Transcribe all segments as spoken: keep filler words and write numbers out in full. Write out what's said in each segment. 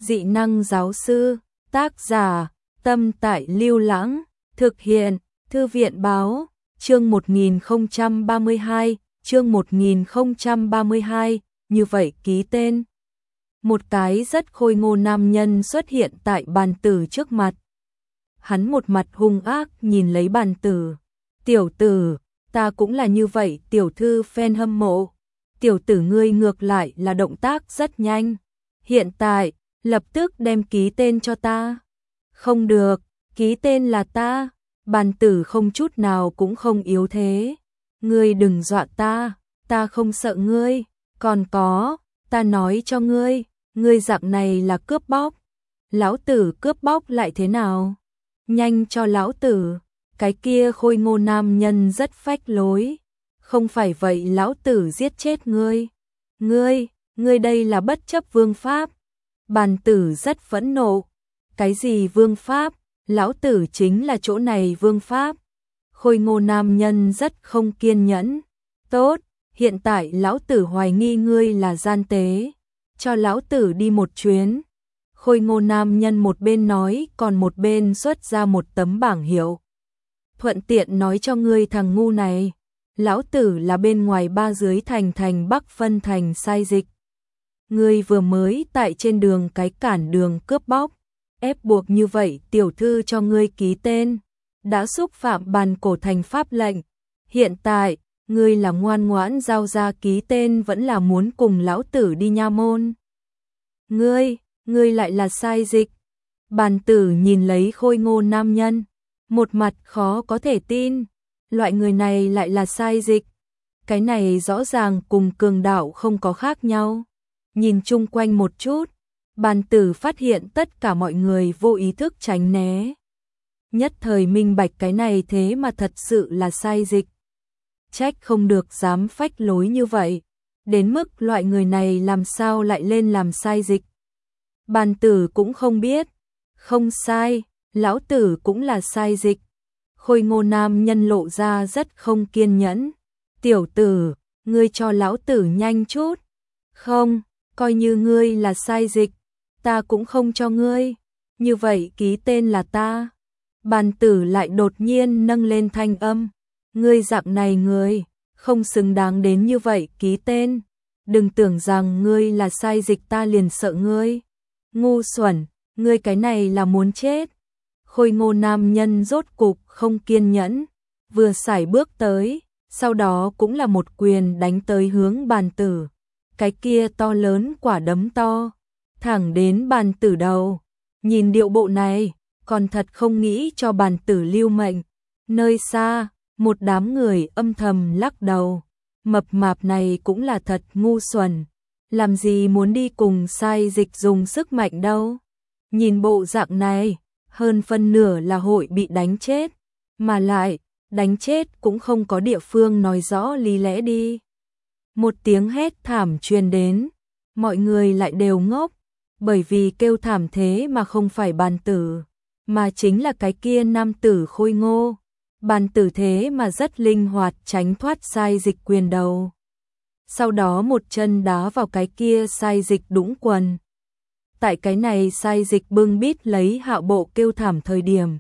Dị năng giáo sư, tác giả, Tâm Tại Lưu Lãng, thực hiện, Thư viện báo, chương một nghìn không trăm ba mươi hai, chương một nghìn không trăm ba mươi hai, như vậy ký tên. Một cái rất khôi ngô nam nhân xuất hiện tại bàn tử trước mặt. Hắn một mặt hung ác nhìn lấy bàn tử. Tiểu tử, ta cũng là như vậy, tiểu thư fan hâm mộ. Tiểu tử ngươi ngược lại là động tác rất nhanh. Hiện tại, lập tức đem ký tên cho ta. Không được, ký tên là ta. Bàn tử không chút nào cũng không yếu thế. Ngươi đừng dọa ta, ta không sợ ngươi. Còn có, ta nói cho ngươi, ngươi dạng này là cướp bóc. Lão tử cướp bóc lại thế nào? Nhanh cho lão tử. Cái kia khôi ngô nam nhân rất phách lối. Không phải vậy lão tử giết chết ngươi. Ngươi, ngươi đây là bất chấp vương pháp. Bàn tử rất phẫn nộ. Cái gì vương pháp? Lão tử chính là chỗ này vương pháp. Khôi ngô nam nhân rất không kiên nhẫn. Tốt, hiện tại lão tử hoài nghi ngươi là gian tế. Cho lão tử đi một chuyến. Khôi ngô nam nhân một bên nói còn một bên xuất ra một tấm bảng hiệu. Thuận tiện nói cho ngươi thằng ngu này. Lão tử là bên ngoài ba dưới thành thành Bắc phân thành sai dịch. Ngươi vừa mới tại trên đường cái cản đường cướp bóc. Ép buộc như vậy tiểu thư cho ngươi ký tên. Đã xúc phạm bàn cổ thành pháp lệnh. Hiện tại, ngươi là ngoan ngoãn giao ra ký tên vẫn là muốn cùng lão tử đi nha môn. Ngươi, ngươi lại là sai dịch. Bàn tử nhìn lấy khôi ngô nam nhân. Một mặt khó có thể tin. Loại người này lại là sai dịch. Cái này rõ ràng cùng cường đạo không có khác nhau. Nhìn chung quanh một chút. Bàn tử phát hiện tất cả mọi người vô ý thức tránh né. Nhất thời minh bạch cái này thế mà thật sự là sai dịch. Trách không được dám phách lối như vậy. Đến mức loại người này làm sao lại lên làm sai dịch. Bàn tử cũng không biết. Không sai, lão tử cũng là sai dịch. Khôi ngô nam nhân lộ ra rất không kiên nhẫn. Tiểu tử, ngươi cho lão tử nhanh chút. Không, coi như ngươi là sai dịch. Ta cũng không cho ngươi. Như vậy ký tên là ta. Bàn tử lại đột nhiên nâng lên thanh âm. Ngươi dạng này ngươi, không xứng đáng đến như vậy ký tên. Đừng tưởng rằng ngươi là sai dịch ta liền sợ ngươi. Ngu xuẩn, ngươi cái này là muốn chết. Khôi ngô nam nhân rốt cục không kiên nhẫn. Vừa sải bước tới, sau đó cũng là một quyền đánh tới hướng bàn tử. Cái kia to lớn quả đấm to. Thẳng đến bàn tử đầu. Nhìn điệu bộ này, còn thật không nghĩ cho bàn tử lưu mệnh. Nơi xa, một đám người âm thầm lắc đầu. Mập mạp này cũng là thật ngu xuẩn. Làm gì muốn đi cùng sai dịch dùng sức mạnh đâu. Nhìn bộ dạng này, hơn phân nửa là hội bị đánh chết. Mà lại, đánh chết cũng không có địa phương nói rõ lý lẽ đi. Một tiếng hét thảm truyền đến. Mọi người lại đều ngốc. Bởi vì kêu thảm thế mà không phải bàn tử, mà chính là cái kia nam tử khôi ngô. Bàn tử thế mà rất linh hoạt tránh thoát sai dịch quyền đầu. Sau đó một chân đá vào cái kia sai dịch đũng quần. Tại cái này sai dịch bưng bít lấy Hạo Bộ kêu thảm thời điểm.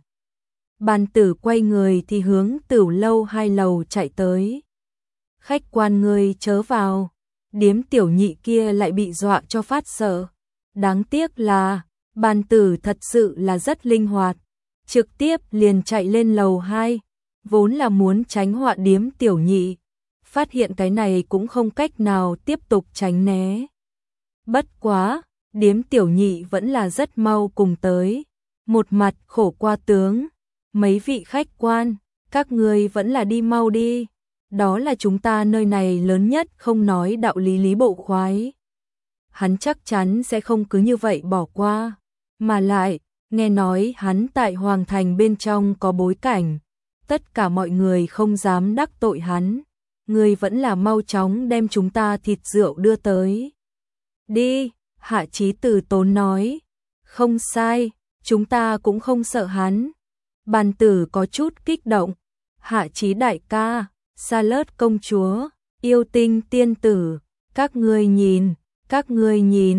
Bàn tử quay người thì hướng Tửu lâu hai lầu chạy tới. Khách quan người chớ vào. Điếm tiểu nhị kia lại bị dọa cho phát sợ. Đáng tiếc là, bàn tử thật sự là rất linh hoạt. Trực tiếp liền chạy lên lầu hai. Vốn là muốn tránh họa điếm tiểu nhị. Phát hiện cái này cũng không cách nào tiếp tục tránh né. Bất quá, điếm tiểu nhị vẫn là rất mau cùng tới. Một mặt khổ qua tướng. Mấy vị khách quan, các người vẫn là đi mau đi. Đó là chúng ta nơi này lớn nhất không nói đạo lý lý bộ khoái. Hắn chắc chắn sẽ không cứ như vậy bỏ qua. Mà lại, nghe nói hắn tại Hoàng Thành bên trong có bối cảnh. Tất cả mọi người không dám đắc tội hắn. Người vẫn là mau chóng đem chúng ta thịt rượu đưa tới. Đi, Hạ Chí Từ Tốn nói. Không sai, chúng ta cũng không sợ hắn. Bàn tử có chút kích động. Hạ Chí đại ca, Sa Lớt công chúa, Yêu Tinh tiên tử, các ngươi nhìn. Các ngươi nhìn,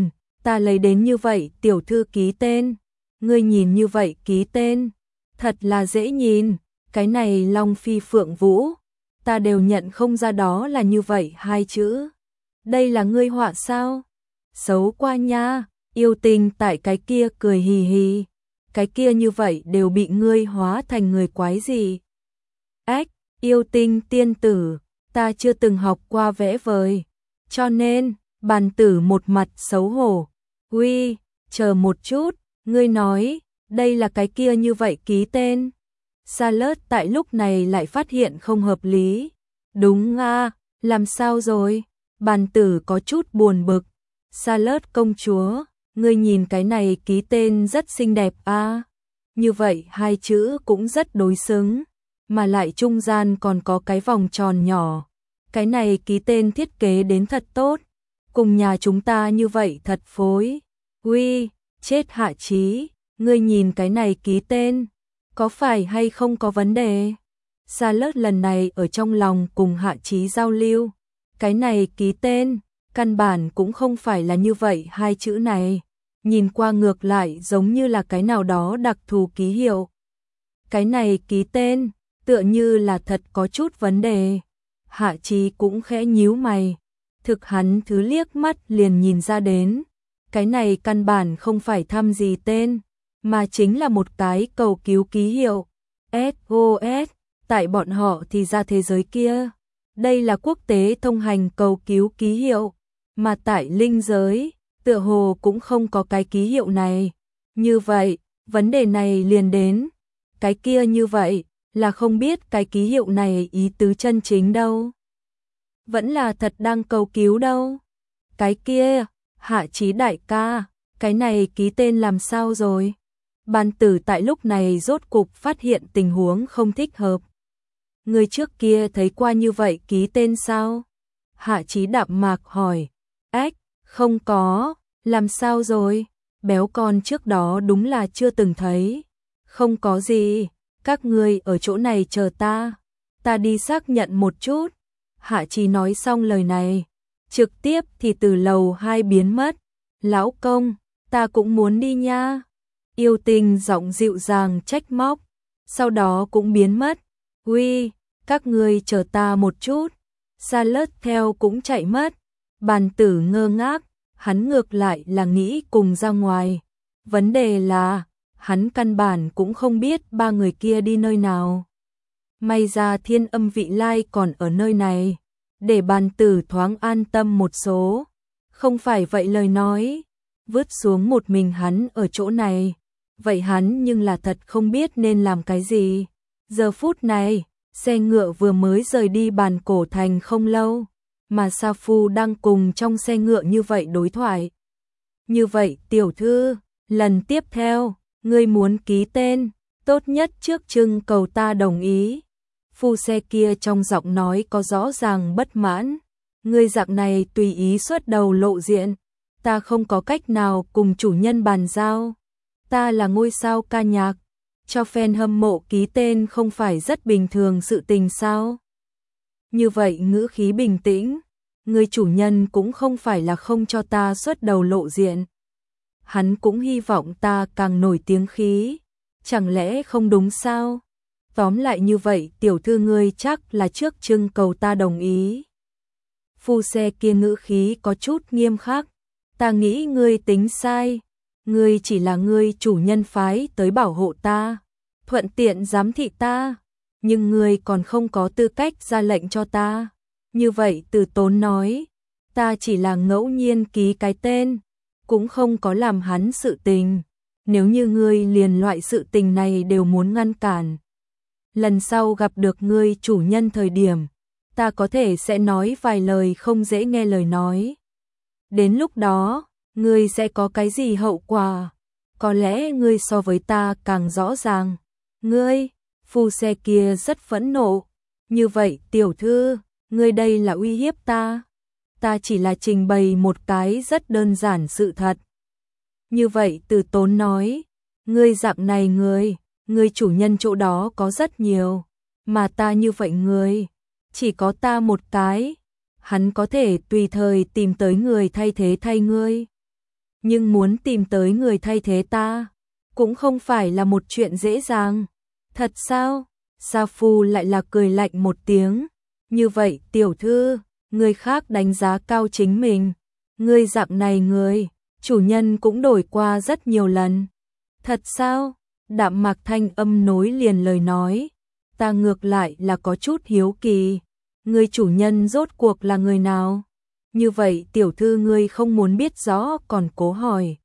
ta lấy đến như vậy tiểu thư ký tên, ngươi nhìn như vậy ký tên, thật là dễ nhìn, cái này Long Phi Phượng Vũ, ta đều nhận không ra đó là như vậy hai chữ. Đây là ngươi họa sao? Xấu qua nha, yêu tình tại cái kia cười hì hì, cái kia như vậy đều bị ngươi hóa thành người quái gì. Ách, yêu tinh tiên tử, ta chưa từng học qua vẽ vời, cho nên, bàn tử một mặt xấu hổ. Uy, chờ một chút, ngươi nói, đây là cái kia như vậy ký tên. Charlotte tại lúc này lại phát hiện không hợp lý. Đúng à, làm sao rồi? Bàn tử có chút buồn bực. Charlotte công chúa, ngươi nhìn cái này ký tên rất xinh đẹp à. Như vậy hai chữ cũng rất đối xứng, mà lại trung gian còn có cái vòng tròn nhỏ. Cái này ký tên thiết kế đến thật tốt, cùng nhà chúng ta như vậy thật phối. Uy, chết Hạ Chí, ngươi nhìn cái này ký tên, có phải hay không có vấn đề? Charlotte lần này ở trong lòng cùng Hạ Chí giao lưu, cái này ký tên, căn bản cũng không phải là như vậy hai chữ này, nhìn qua ngược lại giống như là cái nào đó đặc thù ký hiệu. Cái này ký tên, tựa như là thật có chút vấn đề. Hạ Chí cũng khẽ nhíu mày, thực hắn thứ liếc mắt liền nhìn ra đến, cái này căn bản không phải thăm gì tên, mà chính là một cái cầu cứu ký hiệu, ét ô ét, tại bọn họ thì ra thế giới kia. Đây là quốc tế thông hành cầu cứu ký hiệu, mà tại linh giới, tựa hồ cũng không có cái ký hiệu này. Như vậy, vấn đề này liền đến, cái kia như vậy, là không biết cái ký hiệu này ý tứ chân chính đâu. Vẫn là thật đang cầu cứu đâu. Cái kia, Hạ Chí đại ca, cái này ký tên làm sao rồi? Bàn tử tại lúc này rốt cục phát hiện tình huống không thích hợp. Người trước kia thấy qua như vậy ký tên sao? Hạ Chí đạm mạc hỏi. Ách, không có, làm sao rồi? Béo con trước đó đúng là chưa từng thấy. Không có gì, các ngươi ở chỗ này chờ ta. Ta đi xác nhận một chút. Hạ Chí nói xong lời này, trực tiếp thì từ lầu hai biến mất. Lão công, ta cũng muốn đi nha. Yêu tình giọng dịu dàng trách móc, sau đó cũng biến mất. Uy, các ngươi chờ ta một chút. Charlotte theo cũng chạy mất. Bàn tử ngơ ngác, hắn ngược lại là nghĩ cùng ra ngoài. Vấn đề là, hắn căn bản cũng không biết ba người kia đi nơi nào. May ra Thiên Âm Vị Lai còn ở nơi này, để bàn tử thoáng an tâm một số. Không phải vậy lời nói, vứt xuống một mình hắn ở chỗ này. Vậy hắn nhưng là thật không biết nên làm cái gì. Giờ phút này, xe ngựa vừa mới rời đi Bàn Cổ Thành không lâu, mà Sa Phu đang cùng trong xe ngựa như vậy đối thoại. Như vậy tiểu thư, lần tiếp theo, ngươi muốn ký tên, tốt nhất trước trưng cầu ta đồng ý. Phu xe kia trong giọng nói có rõ ràng bất mãn. Ngươi dạng này tùy ý xuất đầu lộ diện, ta không có cách nào cùng chủ nhân bàn giao. Ta là ngôi sao ca nhạc, cho fan hâm mộ ký tên không phải rất bình thường sự tình sao? Như vậy ngữ khí bình tĩnh, người chủ nhân cũng không phải là không cho ta xuất đầu lộ diện. Hắn cũng hy vọng ta càng nổi tiếng khí, chẳng lẽ không đúng sao? Tóm lại như vậy tiểu thư ngươi chắc là trước trưng cầu ta đồng ý. Phu xe kia ngữ khí có chút nghiêm khắc, ta nghĩ ngươi tính sai. Ngươi chỉ là ngươi chủ nhân phái tới bảo hộ ta, thuận tiện giám thị ta, nhưng ngươi còn không có tư cách ra lệnh cho ta. Như vậy Từ Tốn nói, ta chỉ là ngẫu nhiên ký cái tên, cũng không có làm hắn sự tình. Nếu như ngươi liền loại sự tình này đều muốn ngăn cản, lần sau gặp được ngươi chủ nhân thời điểm, ta có thể sẽ nói vài lời không dễ nghe lời nói. Đến lúc đó, ngươi sẽ có cái gì hậu quả? Có lẽ ngươi so với ta càng rõ ràng. Ngươi, phu xe kia rất phẫn nộ. Như vậy tiểu thư, ngươi đây là uy hiếp ta. Ta chỉ là trình bày một cái rất đơn giản sự thật. Như vậy Từ Tốn nói, ngươi dạng này ngươi, ngươi chủ nhân chỗ đó có rất nhiều, mà ta như vậy ngươi, chỉ có ta một cái. Hắn có thể tùy thời tìm tới người thay thế thay ngươi. nhưng muốn tìm tới người thay thế ta, cũng không phải là một chuyện dễ dàng. Thật sao? Sa Phu lại là cười lạnh một tiếng. Như vậy tiểu thư, người khác đánh giá cao chính mình. Người dạng này người, chủ nhân cũng đổi qua rất nhiều lần. Thật sao? Đạm Mạc thanh âm nối liền lời nói. Ta ngược lại là có chút hiếu kỳ. Người chủ nhân rốt cuộc là người nào? Như vậy tiểu thư ngươi không muốn biết rõ còn cố hỏi.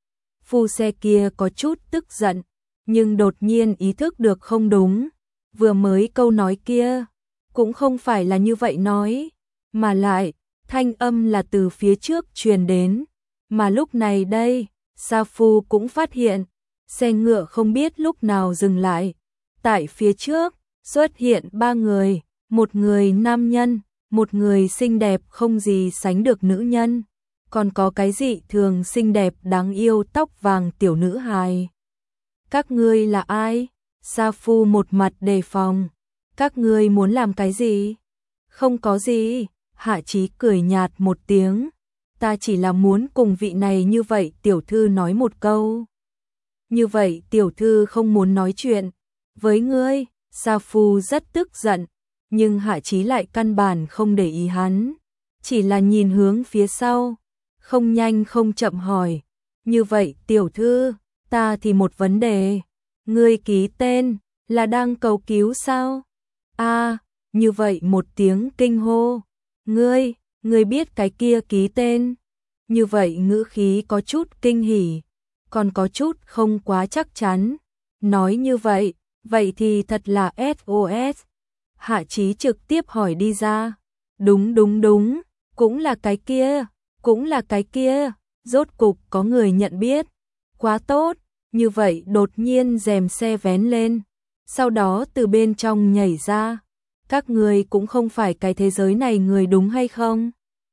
Phu xe kia có chút tức giận, nhưng đột nhiên ý thức được không đúng. Vừa mới câu nói kia, cũng không phải là như vậy nói, mà lại, thanh âm là từ phía trước truyền đến. Mà lúc này đây, Sa Phu cũng phát hiện, xe ngựa không biết lúc nào dừng lại. Tại phía trước, xuất hiện ba người, một người nam nhân, một người xinh đẹp không gì sánh được nữ nhân, còn có cái dị thường xinh đẹp đáng yêu tóc vàng tiểu nữ hài. Các ngươi là ai? Sa Phu một mặt đề phòng. Các ngươi muốn làm cái gì? Không có gì, Hạ Chí cười nhạt một tiếng. Ta chỉ là muốn cùng vị này như vậy tiểu thư nói một câu. Như vậy tiểu thư không muốn nói chuyện với ngươi. Sa Phu rất tức giận, nhưng Hạ Chí lại căn bản không để ý hắn, chỉ là nhìn hướng phía sau, không nhanh không chậm hỏi. Như vậy tiểu thư, ta thì một vấn đề, ngươi ký tên là đang cầu cứu sao? A, à, như vậy một tiếng kinh hô. Ngươi, ngươi biết cái kia ký tên? Như vậy ngữ khí có chút kinh hỉ, còn có chút không quá chắc chắn. Nói như vậy, vậy thì thật là ét ô ét. Hạ Chí trực tiếp hỏi đi ra. Đúng đúng đúng, cũng là cái kia, cũng là cái kia, rốt cục có người nhận biết. Quá tốt, như vậy đột nhiên rèm xe vén lên, sau đó từ bên trong nhảy ra. Các ngươi cũng không phải cái thế giới này người đúng hay không?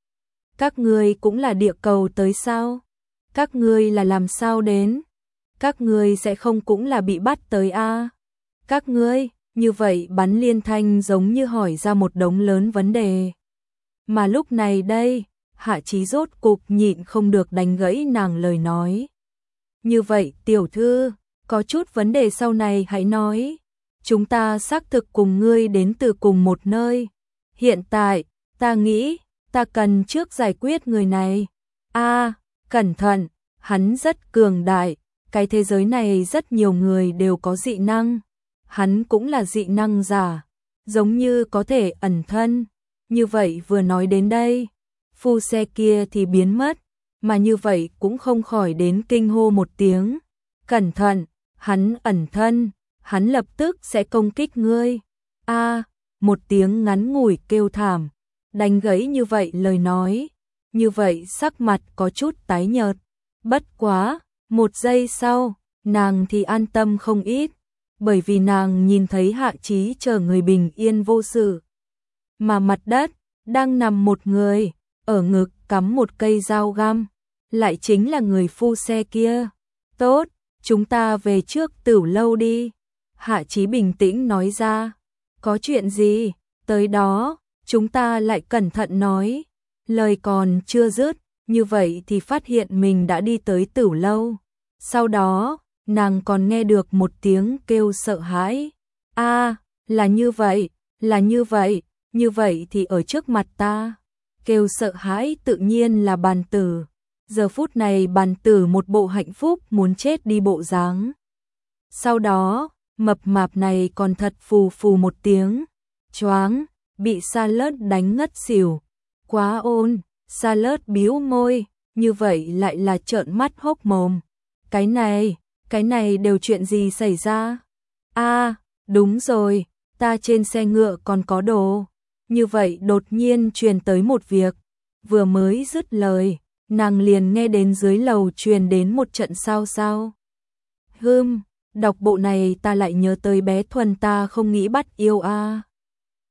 Các ngươi cũng là địa cầu tới sao? Các ngươi là làm sao đến? Các ngươi sẽ không cũng là bị bắt tới a? À? Các ngươi, như vậy Bắn Liên Thanh giống như hỏi ra một đống lớn vấn đề. Mà lúc này đây, Hạ Chí rốt cục nhịn không được đánh gãy nàng lời nói. Như vậy tiểu thư, có chút vấn đề sau này hãy nói. Chúng ta xác thực cùng ngươi đến từ cùng một nơi. Hiện tại, ta nghĩ, ta cần trước giải quyết người này. A, à, cẩn thận, hắn rất cường đại, cái thế giới này rất nhiều người đều có dị năng. Hắn cũng là dị năng giả, giống như có thể ẩn thân. Như vậy vừa nói đến đây, phu xe kia thì biến mất, mà như vậy cũng không khỏi đến kinh hô một tiếng. Cẩn thận, hắn ẩn thân, hắn lập tức sẽ công kích ngươi. A, à, một tiếng ngắn ngủi kêu thảm, đánh gãy như vậy lời nói. Như vậy sắc mặt có chút tái nhợt. Bất quá, một giây sau, nàng thì an tâm không ít, bởi vì nàng nhìn thấy Hạ Chí chờ người bình yên vô sự. Mà mặt đất, đang nằm một người, ở ngực cắm một cây dao găm, lại chính là người phu xe kia. Tốt, chúng ta về trước Tửu lâu đi. Hạ Chí bình tĩnh nói ra. Có chuyện gì? Tới đó, chúng ta lại cẩn thận nói. Lời còn chưa dứt, như vậy thì phát hiện mình đã đi tới Tửu lâu. Sau đó, nàng còn nghe được một tiếng kêu sợ hãi. A, à, là như vậy, là như vậy, như vậy thì ở trước mặt ta. Kêu sợ hãi tự nhiên là Bàn Tử. Giờ phút này Bàn Tử một bộ hạnh phúc muốn chết đi bộ dáng. Sau đó, mập mạp này còn thật phù phù một tiếng, choáng, bị Salad đánh ngất xỉu. Quá ôn, Salad bĩu môi, như vậy lại là trợn mắt hốc mồm. Cái này, cái này đều chuyện gì xảy ra? A, à, đúng rồi, ta trên xe ngựa còn có đồ. Như vậy đột nhiên truyền tới một việc, vừa mới dứt lời, nàng liền nghe đến dưới lầu truyền đến một trận sao sao. Hừm, đọc bộ này ta lại nhớ tới bé Thuần ta không nghĩ bắt yêu a. À.